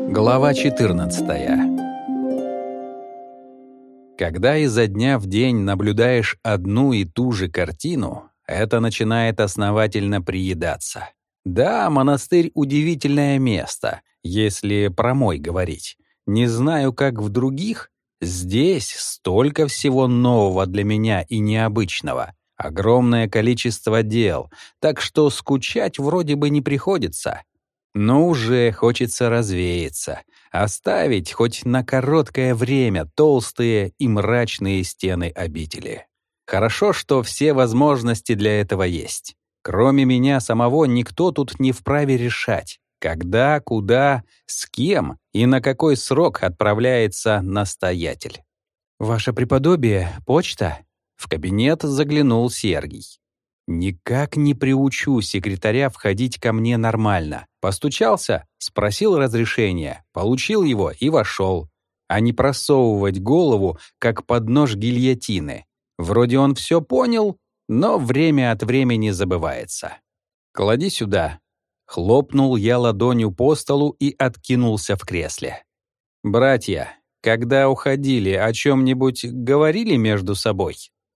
Глава 14. Когда изо дня в день наблюдаешь одну и ту же картину, это начинает основательно приедаться. Да, монастырь — удивительное место, если про мой говорить. Не знаю, как в других, здесь столько всего нового для меня и необычного. Огромное количество дел, так что скучать вроде бы не приходится. Но уже хочется развеяться, оставить хоть на короткое время толстые и мрачные стены обители. Хорошо, что все возможности для этого есть. Кроме меня самого никто тут не вправе решать, когда, куда, с кем и на какой срок отправляется настоятель. «Ваше преподобие, почта?» В кабинет заглянул Сергий. Никак не приучу секретаря входить ко мне нормально. Постучался, спросил разрешения, получил его и вошел. А не просовывать голову, как под нож гильотины. Вроде он все понял, но время от времени забывается. «Клади сюда». Хлопнул я ладонью по столу и откинулся в кресле. «Братья, когда уходили, о чем-нибудь говорили между собой?»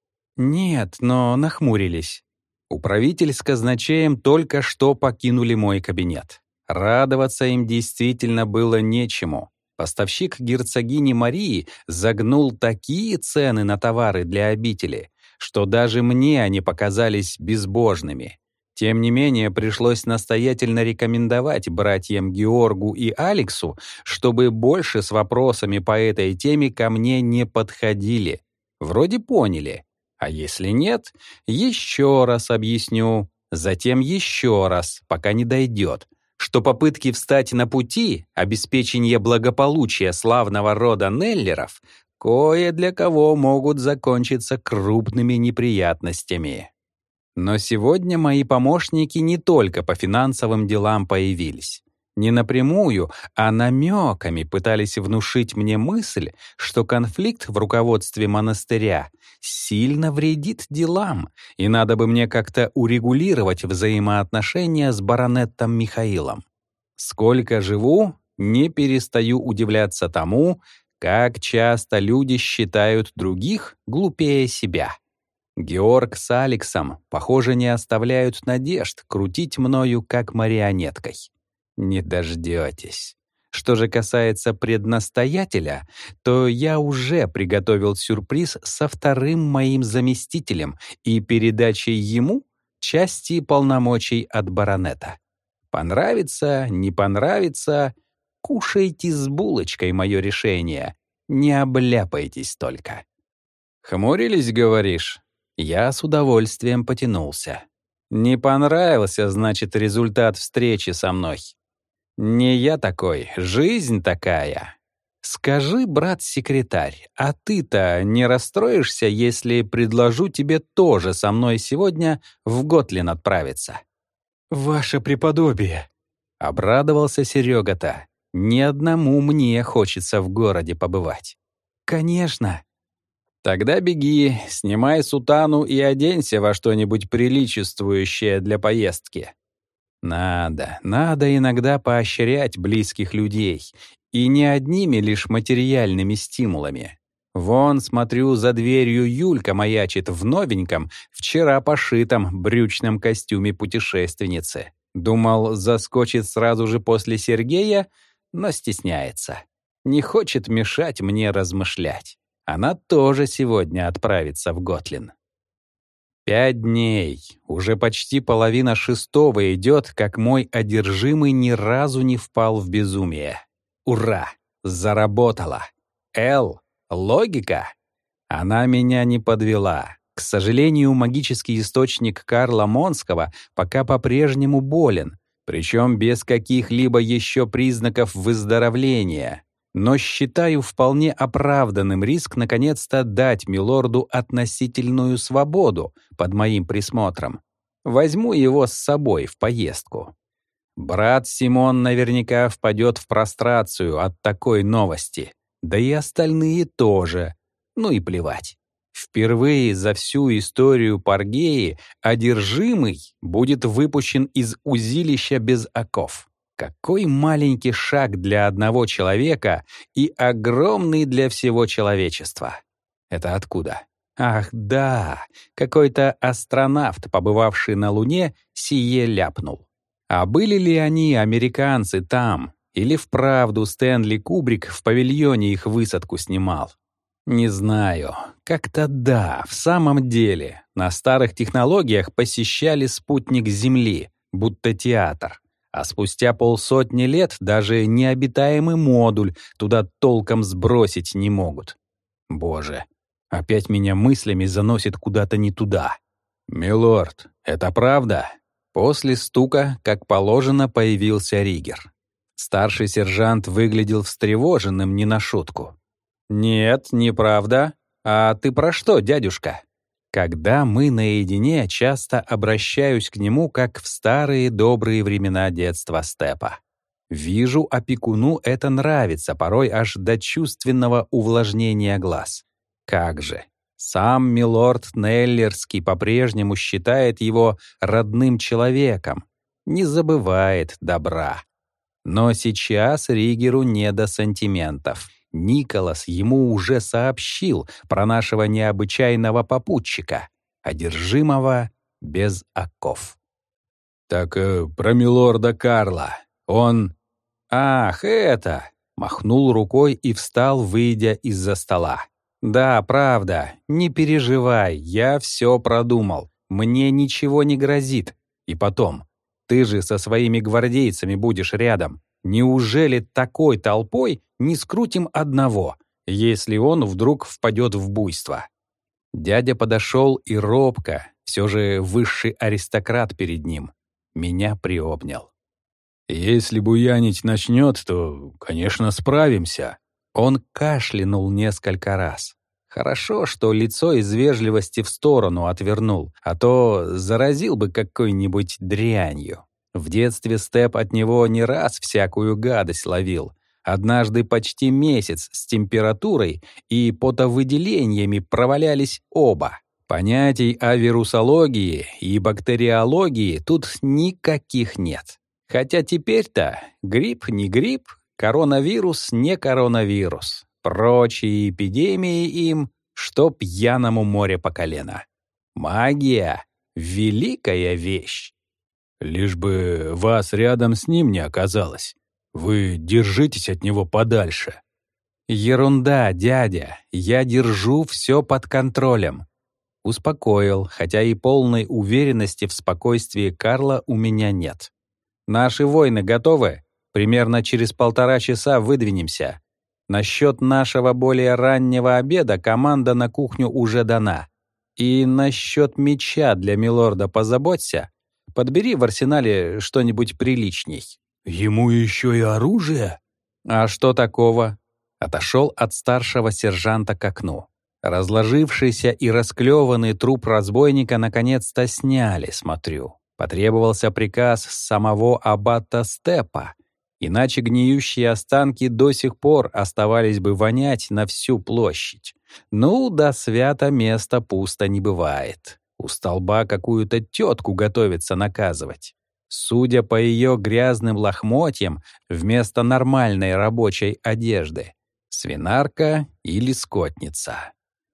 «Нет, но нахмурились». Управитель с казначеем только что покинули мой кабинет. Радоваться им действительно было нечему. Поставщик герцогини Марии загнул такие цены на товары для обители, что даже мне они показались безбожными. Тем не менее, пришлось настоятельно рекомендовать братьям Георгу и Алексу, чтобы больше с вопросами по этой теме ко мне не подходили. Вроде поняли. А если нет, еще раз объясню, затем еще раз, пока не дойдет, что попытки встать на пути обеспечения благополучия славного рода Неллеров кое для кого могут закончиться крупными неприятностями. Но сегодня мои помощники не только по финансовым делам появились. Не напрямую, а намеками пытались внушить мне мысль, что конфликт в руководстве монастыря сильно вредит делам, и надо бы мне как-то урегулировать взаимоотношения с баронетом Михаилом. Сколько живу, не перестаю удивляться тому, как часто люди считают других глупее себя. Георг с Алексом, похоже, не оставляют надежд крутить мною как марионеткой. Не дождетесь. Что же касается преднастоятеля, то я уже приготовил сюрприз со вторым моим заместителем и передачей ему части полномочий от баронета. Понравится, не понравится, кушайте с булочкой мое решение, не обляпайтесь только. Хмурились, говоришь? Я с удовольствием потянулся. Не понравился, значит, результат встречи со мной. Не я такой, жизнь такая. Скажи, брат-секретарь, а ты-то не расстроишься, если предложу тебе тоже со мной сегодня в Готлин отправиться? Ваше преподобие, обрадовался Серега-то. Ни одному мне хочется в городе побывать. Конечно. Тогда беги, снимай сутану и оденься во что-нибудь приличествующее для поездки. Надо иногда поощрять близких людей, и не одними лишь материальными стимулами. Вон, смотрю, за дверью Юлька маячит в новеньком, вчера пошитом брючном костюме путешественницы. Думал, заскочит сразу же после Сергея, но стесняется. Не хочет мешать мне размышлять. Она тоже сегодня отправится в Готлин. 5 дней, уже почти половина шестого идет, как мой одержимый ни разу не впал в безумие. Ура! Заработала! Логика? Она меня не подвела. К сожалению, магический источник Карла Монского пока по-прежнему болен, причем без каких-либо еще признаков выздоровления. Но считаю вполне оправданным риск наконец-то дать милорду относительную свободу под моим присмотром. Возьму его с собой в поездку. Брат Симон наверняка впадет в прострацию от такой новости. Да и остальные тоже. Ну и плевать. Впервые за всю историю Паргеи одержимый будет выпущен из узилища без оков. Какой маленький шаг для одного человека и огромный для всего человечества. Это откуда? Ах, да, какой-то астронавт, побывавший на Луне, сие ляпнул. А были ли они, американцы, там? Или вправду Стэнли Кубрик в павильоне их высадку снимал? Не знаю. Как-то да, в самом деле. На старых технологиях посещали спутник Земли, будто театр. А спустя 50 лет даже необитаемый модуль туда толком сбросить не могут. Боже, опять меня мыслями заносит куда-то не туда. «Милорд, это правда?» После стука, как положено, появился Ригер. Старший сержант выглядел встревоженным не на шутку. «Нет, неправда. А ты про что, дядюшка?» Когда мы наедине, часто обращаюсь к нему, как в старые добрые времена детства Степа. Вижу, опекуну это нравится, порой аж до чувственного увлажнения глаз. Как же! Сам милорд Неллерский по-прежнему считает его родным человеком, не забывает добра. Но сейчас Ригеру не до сантиментов. Николас ему уже сообщил про нашего необычайного попутчика, одержимого без оков. «Так про милорда Карла. Он...» «Ах, это...» — махнул рукой и встал, выйдя из-за стола. «Да, правда, не переживай, я все продумал. Мне ничего не грозит. И потом, ты же со своими гвардейцами будешь рядом. Неужели такой толпой не скрутим одного, если он вдруг впадет в буйство?» Дядя подошел и робко, все же высший аристократ перед ним, меня приобнял. «Если буянить начнет, то, конечно, справимся». Он кашлянул несколько раз. Хорошо, что лицо из вежливости в сторону отвернул, а то заразил бы какой-нибудь дрянью. В детстве Степ от него не раз всякую гадость ловил. Однажды почти месяц с температурой и потовыделениями провалялись оба. Понятий о вирусологии и бактериологии тут никаких нет. Хотя теперь-то грипп не грипп, коронавирус не коронавирус. Прочие эпидемии им, что пьяному море по колено. Магия — великая вещь. Лишь бы вас рядом с ним не оказалось. Вы держитесь от него подальше. Ерунда, дядя, я держу все под контролем. Успокоил, хотя и полной уверенности в спокойствии Карла у меня нет. Наши воины готовы? Примерно через 1,5 часа выдвинемся. Насчет нашего более раннего обеда команда на кухню уже дана. И насчет меча для милорда позаботься. Подбери в арсенале что-нибудь приличней. Ему еще и оружие? А что такого? Отошел от старшего сержанта к окну. Разложившийся и расклеванный труп разбойника наконец-то сняли, смотрю. Потребовался приказ самого аббата Степа, иначе гниющие останки до сих пор оставались бы вонять на всю площадь. Ну, до свято места пусто не бывает. У столба какую-то тетку готовится наказывать. Судя по ее грязным лохмотьям, вместо нормальной рабочей одежды — свинарка или скотница.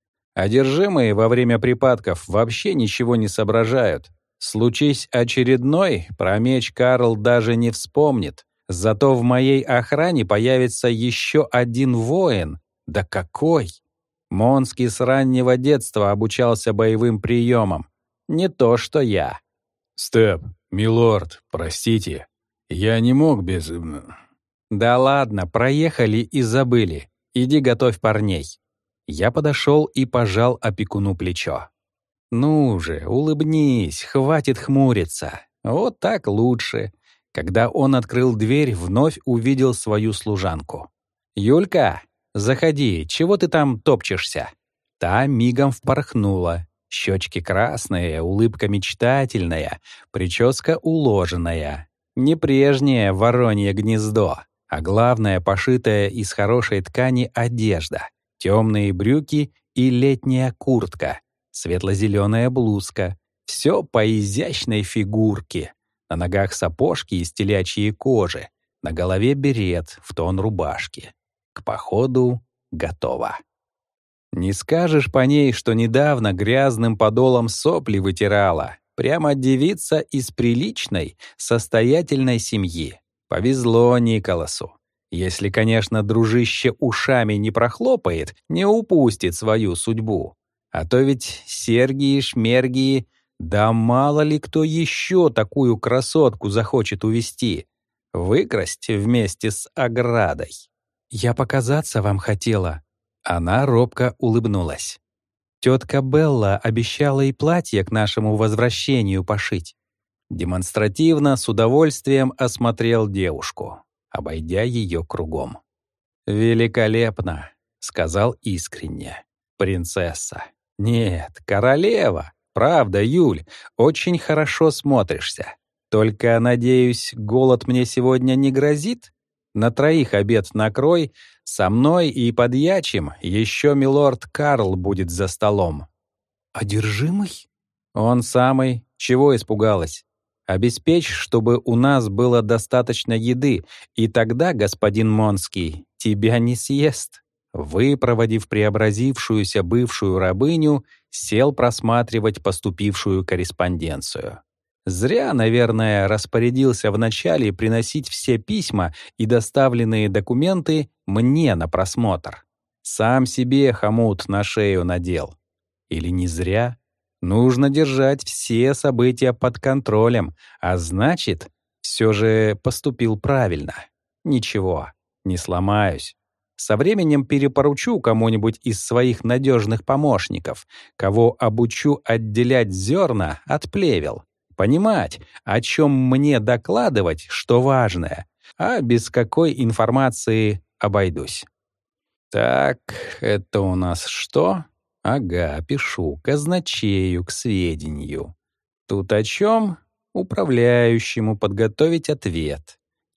Одержимые во время припадков вообще ничего не соображают. Случись очередной, про меч Карл даже не вспомнит. Зато в моей охране появится еще один воин. Да какой! Монский с раннего детства обучался боевым приемам. Не то что я. «Степ, милорд, простите, я не мог без...» «Да ладно, проехали и забыли. Иди готовь парней». Я подошел и пожал опекуну плечо. «Ну же, улыбнись, хватит хмуриться. Вот так лучше». Когда он открыл дверь, вновь увидел свою служанку. «Юлька, заходи, чего ты там топчешься?» Та мигом впорхнула. Щечки красные, улыбка мечтательная, прическа уложенная. Не прежнее воронье гнездо, а главное, пошитая из хорошей ткани одежда. Темные брюки и летняя куртка, светло-зеленая блузка. Все по изящной фигурке. На ногах сапожки из телячьей кожи, на голове берет в тон рубашки. К походу готово. Не скажешь по ней, что недавно грязным подолом сопли вытирала. Прямо девица из приличной, состоятельной семьи. Повезло Николасу. Если, конечно, дружище ушами не прохлопает, не упустит свою судьбу. А то ведь Сергии, Шмергии, да мало ли кто еще такую красотку захочет увести. Выкрасть вместе с оградой. «Я показаться вам хотела». Она робко улыбнулась. Тетка Белла обещала и платье к нашему возвращению пошить. Демонстративно, с удовольствием осмотрел девушку, обойдя ее кругом. «Великолепно», — сказал искренне. «Принцесса. Нет, королева. Правда, Юль, очень хорошо смотришься. Только, надеюсь, голод мне сегодня не грозит? На троих обед накрой, со мной и подьячим еще милорд Карл будет за столом». «Одержимый?» «Он самый. Чего испугалась? Обеспечь, чтобы у нас было достаточно еды, и тогда господин Монский тебя не съест». Выпроводив преобразившуюся бывшую рабыню, сел просматривать поступившую корреспонденцию. Зря, наверное, распорядился вначале приносить все письма и доставленные документы мне на просмотр. Сам себе хомут на шею надел. Или не зря? Нужно держать все события под контролем, а значит, все же поступил правильно. Ничего, не сломаюсь. Со временем перепоручу кому-нибудь из своих надежных помощников, кого обучу отделять зерна от плевел. Понимать, о чем мне докладывать, что важное, а без какой информации обойдусь. Так, это у нас что? Ага, пишу казначею к сведению. Тут о чем? Управляющему подготовить ответ.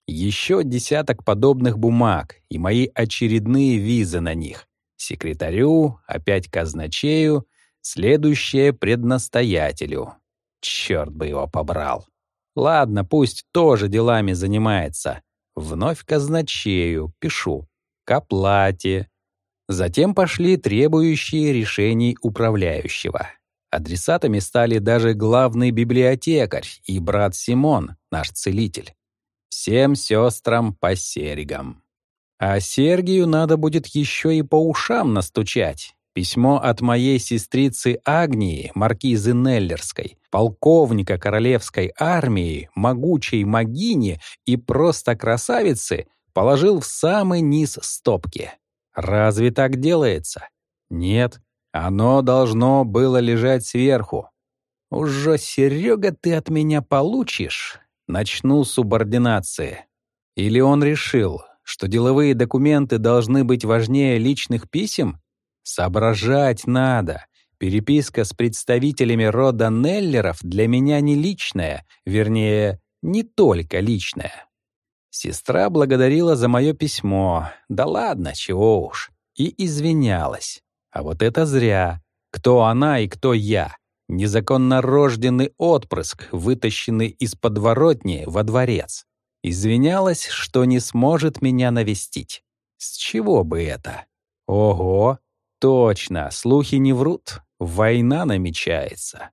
Еще десяток подобных бумаг и мои очередные визы на них. Секретарю, опять казначею, следующее преднастоятелю. Черт бы его побрал. Ладно, пусть тоже делами занимается. Вновь казначею, пишу. К оплате. Затем пошли требующие решений управляющего. Адресатами стали даже главный библиотекарь и брат Симон, наш целитель. Всем сестрам по серьгам. А Сергию надо будет еще и по ушам настучать. Письмо от моей сестрицы Агнии, маркизы Неллерской, полковника королевской армии, могучей могини и просто красавицы, положил в самый низ стопки. Разве так делается? Нет, оно должно было лежать сверху. Уже, Серега, ты от меня получишь. Начну с субординации. Или он решил, что деловые документы должны быть важнее личных писем? Соображать надо. Переписка с представителями рода Неллеров для меня не личная, вернее, не только личная. Сестра благодарила за мое письмо. Да ладно, чего уж. И извинялась. А вот это зря. Кто она и кто я? Незаконно рожденный отпрыск, вытащенный из подворотни во дворец. Извинялась, что не сможет меня навестить. С чего бы это? Ого! Точно, слухи не врут. Война намечается.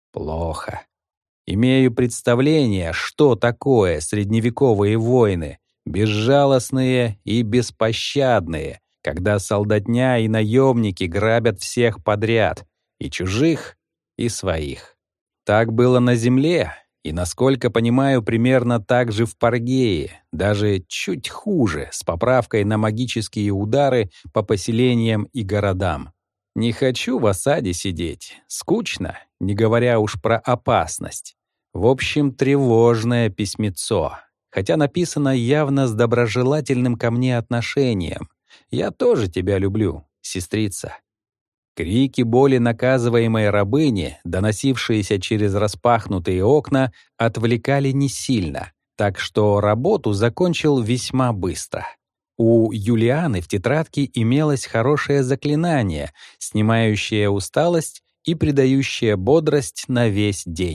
Плохо. Имею представление, что такое средневековые войны, безжалостные и беспощадные, когда солдатня и наемники грабят всех подряд, и чужих, и своих. Так было на земле, и, насколько понимаю, примерно так же в Паргее, даже чуть хуже, с поправкой на магические удары по поселениям и городам. Не хочу в осаде сидеть, скучно, не говоря уж про опасность. В общем, тревожное письмецо, хотя написано явно с доброжелательным ко мне отношением. Я тоже тебя люблю, сестрица. Крики боли наказываемой рабыни, доносившиеся через распахнутые окна, отвлекали не сильно, так что работу закончил весьма быстро. У Юлианы в тетрадке имелось хорошее заклинание, снимающее усталость и придающее бодрость на весь день.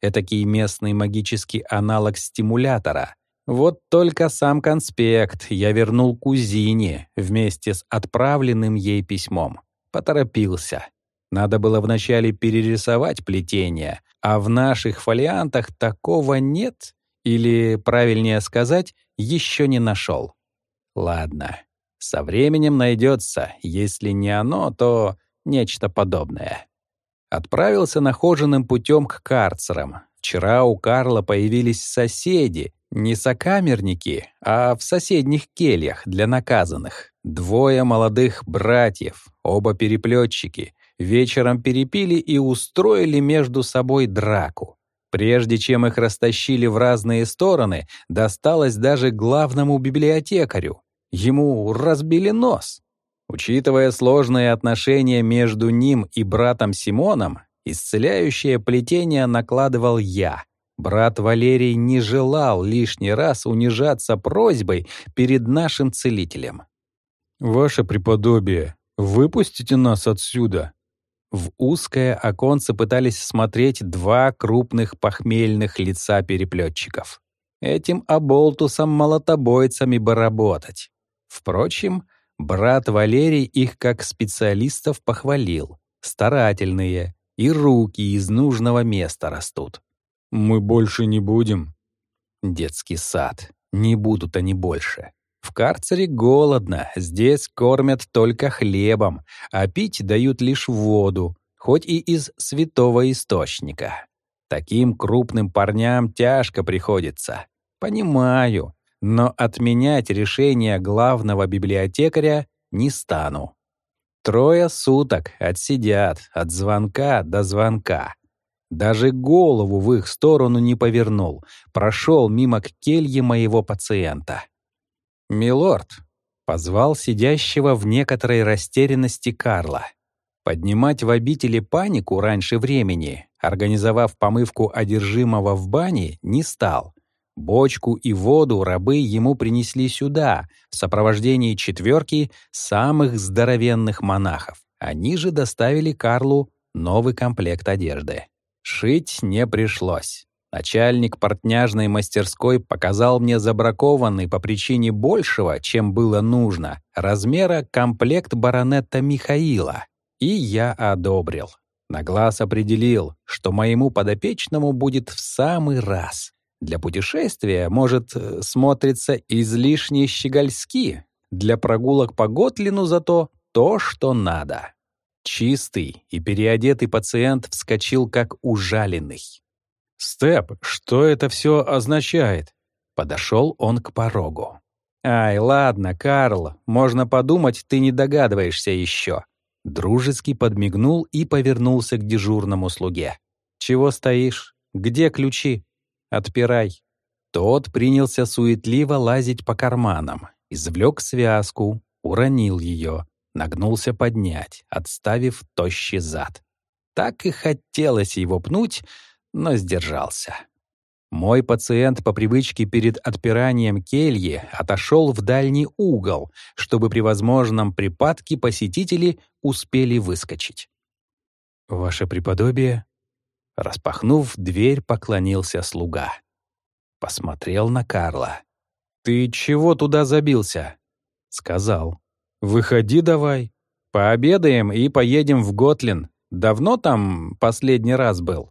этакий местный магический аналог стимулятора. Вот только сам конспект я вернул кузине вместе с отправленным ей письмом. Поторопился. Надо было вначале перерисовать плетение, а в наших фолиантах такого нет, или, правильнее сказать, еще не нашел. Ладно, со временем найдется, если не оно, то нечто подобное. Отправился нахоженным путем к карцерам. Вчера у Карла появились соседи, не сокамерники, а в соседних кельях для наказанных. 2 молодых братьев, оба переплетчики, вечером перепили и устроили между собой драку. Прежде чем их растащили в разные стороны, досталось даже главному библиотекарю. Ему разбили нос. Учитывая сложные отношения между ним и братом Симоном, исцеляющее плетение накладывал я. Брат Валерий не желал лишний раз унижаться просьбой перед нашим целителем. «Ваше преподобие, выпустите нас отсюда!» В узкое оконце пытались смотреть 2 крупных похмельных лица переплетчиков. Этим оболтусам-молотобойцами бы работать. Впрочем, брат Валерий их как специалистов похвалил. Старательные, и руки из нужного места растут. «Мы больше не будем». Детский сад. Не будут они больше. В карцере голодно, здесь кормят только хлебом, а пить дают лишь воду, хоть и из святого источника. Таким крупным парням тяжко приходится. Понимаю, но отменять решение главного библиотекаря не стану. 3 суток отсидят от звонка до звонка. Даже голову в их сторону не повернул, прошел мимо кельи моего пациента. «Милорд», — позвал сидящего в некоторой растерянности Карла. Поднимать в обители панику раньше времени, организовав помывку одержимого в бане, не стал. Бочку и воду рабы ему принесли сюда, в сопровождении 4 самых здоровенных монахов. Они же доставили Карлу новый комплект одежды. Шить не пришлось. Начальник портняжной мастерской показал мне забракованный по причине большего, чем было нужно, размера комплект баронета Михаила. И я одобрил. На глаз определил, что моему подопечному будет в самый раз. Для путешествия, может, смотрится излишне щегольски. Для прогулок по Готлину зато то, что надо. Чистый и переодетый пациент вскочил как ужаленный. «Степ, что это все означает?» Подошел он к порогу. «Ай, ладно, Карл, можно подумать, ты не догадываешься еще». Дружески подмигнул и повернулся к дежурному слуге. «Чего стоишь? Где ключи? Отпирай». Тот принялся суетливо лазить по карманам, извлек связку, уронил ее, нагнулся поднять, отставив тощий зад. Так и хотелось его пнуть, но сдержался. Мой пациент по привычке перед отпиранием кельи отошел в дальний угол, чтобы при возможном припадке посетители успели выскочить. «Ваше преподобие?» Распахнув дверь, поклонился слуга. Посмотрел на Карла. «Ты чего туда забился?» Сказал. «Выходи давай. Пообедаем и поедем в Готлин. Давно там последний раз был?»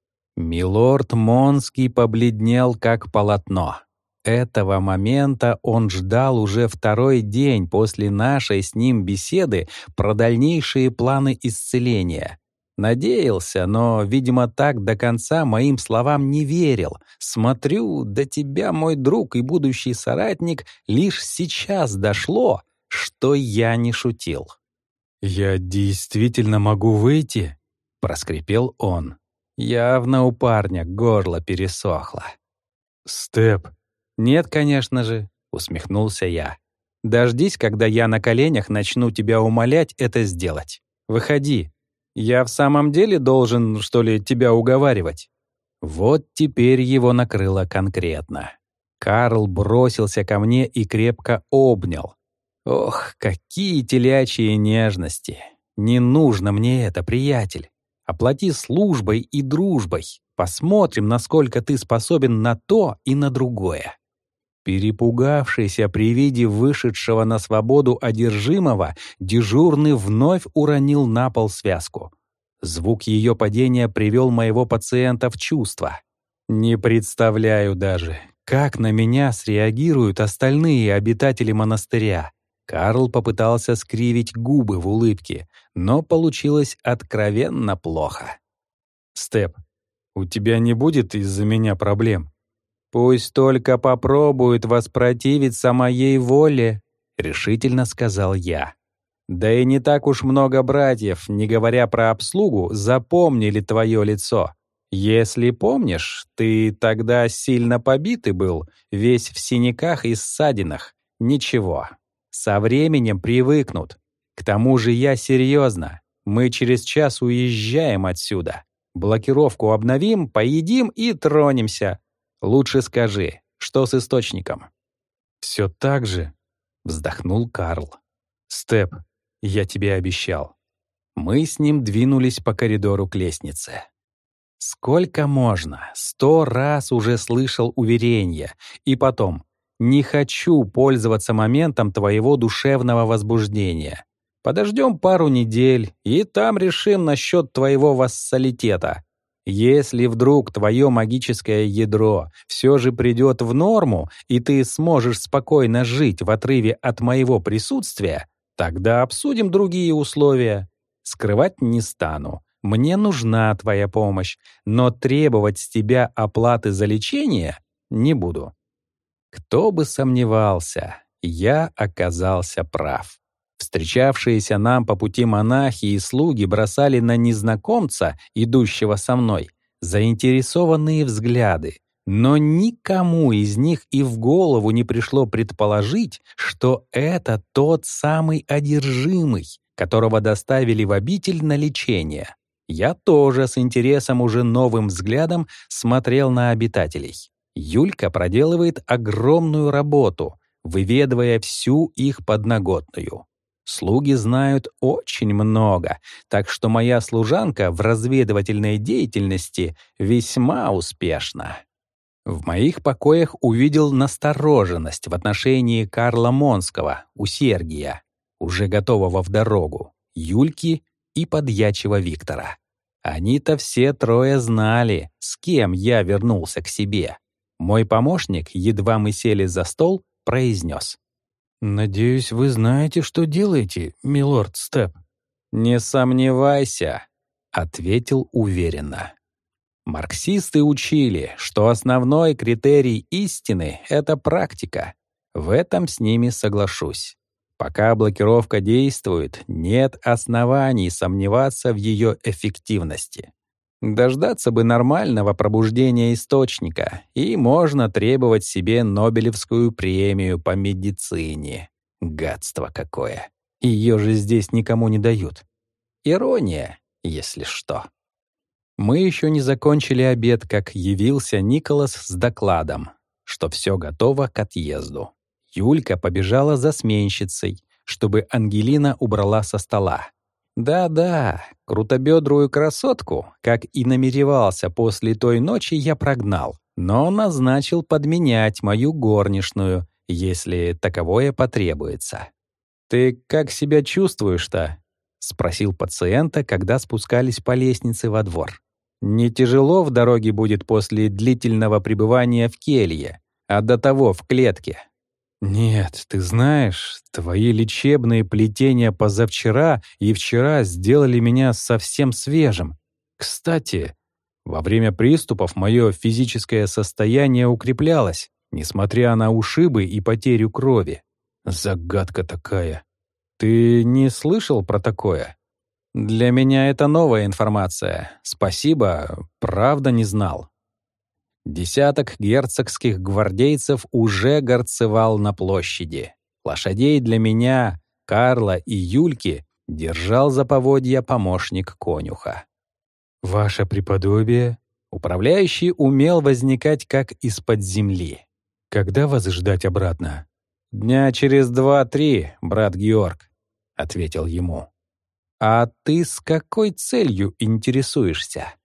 Милорд Монский побледнел, как полотно. Этого момента он ждал уже 2-й день после нашей с ним беседы про дальнейшие планы исцеления. Надеялся, но, видимо, так до конца моим словам не верил. Смотрю, до тебя, мой друг и будущий соратник, лишь сейчас дошло, что я не шутил. «Я действительно могу выйти?» — проскрипел он. Явно у парня горло пересохло. «Степ». «Нет, конечно же», — усмехнулся я. «Дождись, когда я на коленях начну тебя умолять это сделать. Выходи. Я в самом деле должен, что ли, тебя уговаривать?» Вот теперь его накрыло конкретно. Карл бросился ко мне и крепко обнял. Ох, какие телячьи нежности! Не нужно мне это, приятель. Оплати службой и дружбой. Посмотрим, насколько ты способен на то и на другое». Перепугавшийся при виде вышедшего на свободу одержимого, дежурный вновь уронил на пол связку. Звук ее падения привел моего пациента в чувство. Не представляю даже, как на меня среагируют остальные обитатели монастыря. Карл попытался скривить губы в улыбке, но получилось откровенно плохо. «Степ, у тебя не будет из-за меня проблем?» «Пусть только попробует воспротивиться моей воле», — решительно сказал я. «Да и не так уж много братьев, не говоря про обслугу, запомнили твое лицо. Если помнишь, ты тогда сильно побитый был, весь в синяках и ссадинах. Ничего, со временем привыкнут. К тому же я серьезно. Мы через час уезжаем отсюда. Блокировку обновим, поедим и тронемся. Лучше скажи, что с источником?» «Все так же», — вздохнул Карл. «Степ, я тебе обещал». Мы с ним двинулись по коридору к лестнице. Сколько можно? 100 раз уже слышал уверения. И потом, не хочу пользоваться моментом твоего душевного возбуждения. Подождем пару недель, и там решим насчет твоего вассалитета. Если вдруг твое магическое ядро все же придет в норму, и ты сможешь спокойно жить в отрыве от моего присутствия, тогда обсудим другие условия. Скрывать не стану. Мне нужна твоя помощь, но требовать с тебя оплаты за лечение не буду». Кто бы сомневался, я оказался прав. Встречавшиеся нам по пути монахи и слуги бросали на незнакомца, идущего со мной, заинтересованные взгляды, но никому из них и в голову не пришло предположить, что это тот самый одержимый, которого доставили в обитель на лечение. Я тоже с интересом уже новым взглядом смотрел на обитателей. Юлька проделывает огромную работу, выведывая всю их подноготную. Слуги знают очень много, так что моя служанка в разведывательной деятельности весьма успешна. В моих покоях увидел настороженность в отношении Карла Монского у Сергия, уже готового в дорогу, Юльки и подьячего Виктора. Они-то все трое знали, с кем я вернулся к себе. Мой помощник, едва мы сели за стол, произнес: «Надеюсь, вы знаете, что делаете, милорд Степ?» «Не сомневайся», — ответил уверенно. Марксисты учили, что основной критерий истины — это практика. В этом с ними соглашусь. Пока блокировка действует, нет оснований сомневаться в ее эффективности. Дождаться бы нормального пробуждения источника, и можно требовать себе Нобелевскую премию по медицине. Гадство какое. Ее же здесь никому не дают. Ирония, если что. Мы еще не закончили обед, как явился Николас с докладом, что все готово к отъезду. Юлька побежала за сменщицей, чтобы Ангелина убрала со стола. Да-да, крутобедрую красотку, как и намеревался после той ночи, я прогнал, но назначил подменять мою горничную, если таковое потребуется. «Ты как себя чувствуешь-то?» — спросил пациента, когда спускались по лестнице во двор. «Не тяжело в дороге будет после длительного пребывания в келье, а до того в клетке?» «Нет, ты знаешь, твои лечебные плетения позавчера и вчера сделали меня совсем свежим. Кстати, во время приступов мое физическое состояние укреплялось, несмотря на ушибы и потерю крови. Загадка такая. Ты не слышал про такое?» «Для меня это новая информация. Спасибо, правда не знал». Десяток герцогских гвардейцев уже горцевал на площади. Лошадей для меня, Карла и Юльки держал за поводья помощник конюха. «Ваше преподобие?» Управляющий умел возникать как из-под земли. «Когда вас ждать обратно?» «Дня через 2-3, брат Георг», — ответил ему. А ты с какой целью интересуешься?